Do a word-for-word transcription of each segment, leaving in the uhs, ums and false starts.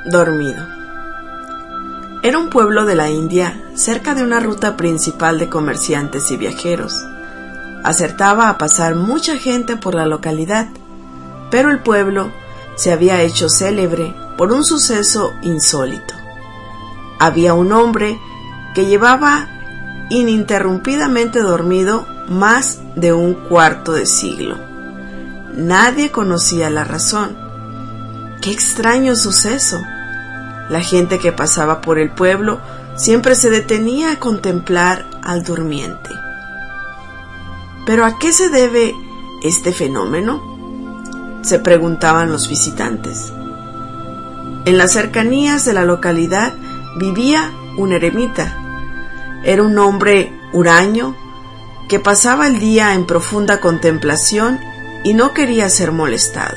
Dormido. Era un pueblo de la India, cerca de una ruta principal de comerciantes y viajeros. Acertaba a pasar mucha gente por la localidad, pero el pueblo se había hecho célebre por un suceso insólito. Había un hombre que llevaba ininterrumpidamente dormido más de un cuarto de siglo. Nadie conocía la razón. ¡Qué extraño suceso! La gente que pasaba por el pueblo siempre se detenía a contemplar al durmiente. ¿Pero a qué se debe este fenómeno?, se preguntaban los visitantes. En las cercanías de la localidad vivía un eremita. Era un hombre huraño que pasaba el día en profunda contemplación y no quería ser molestado.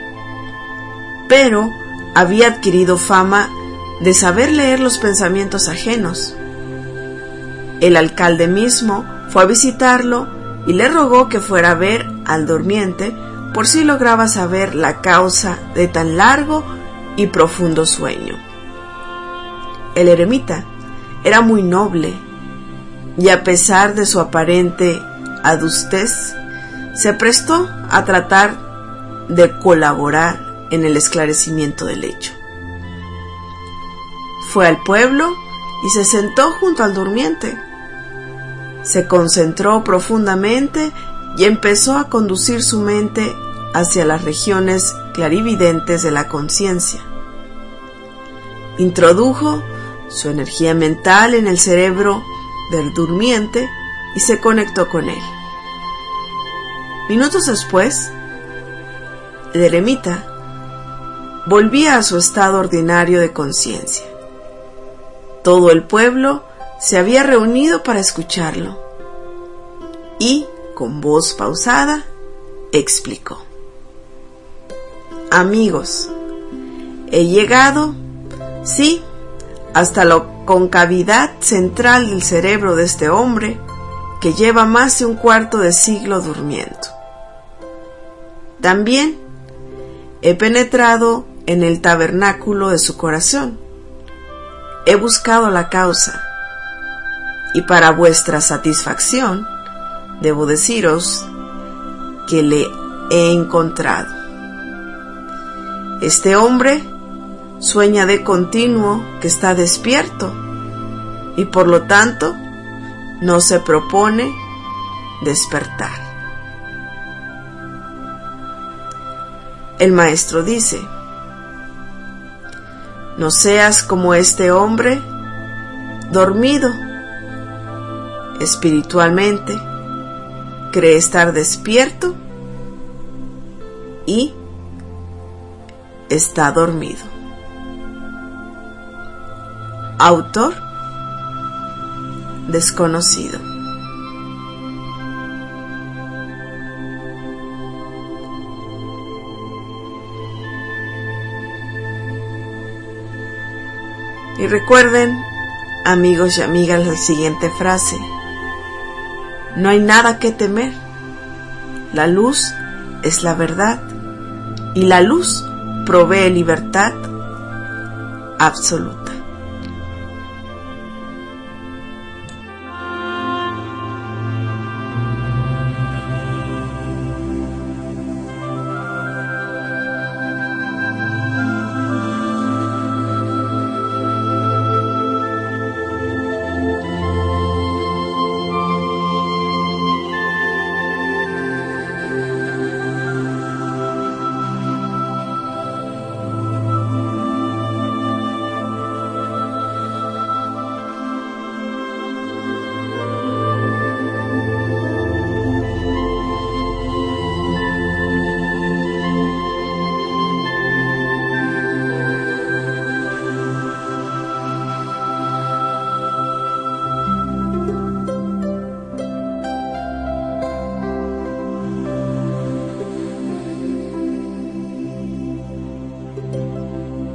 Pero había adquirido fama de saber leer los pensamientos ajenos. El alcalde mismo fue a visitarlo y le rogó que fuera a ver al durmiente por si lograba saber la causa de tan largo y profundo sueño. El eremita era muy noble y, a pesar de su aparente adustez, se prestó a tratar de colaborar en el esclarecimiento del hecho. Fue al pueblo y se sentó junto al durmiente. Se concentró profundamente y empezó a conducir su mente hacia las regiones clarividentes de la conciencia. Introdujo su energía mental en el cerebro del durmiente y se conectó con él. Minutos después, el eremita volvía a su estado ordinario de conciencia. Todo el pueblo se había reunido para escucharlo y, con voz pausada, explicó: Amigos, he llegado, sí, hasta la concavidad central del cerebro de este hombre que lleva más de un cuarto de siglo durmiendo. También he penetrado en el tabernáculo de su corazón. He buscado la causa y, para vuestra satisfacción, debo deciros que le he encontrado. Este hombre sueña de continuo que está despierto y, por lo tanto, no se propone despertar. El maestro dice: no seas como este hombre dormido. Espiritualmente, cree estar despierto y está dormido. Autor desconocido. Y recuerden, amigos y amigas, la siguiente frase: no hay nada que temer. La luz es la verdad y la luz provee libertad absoluta.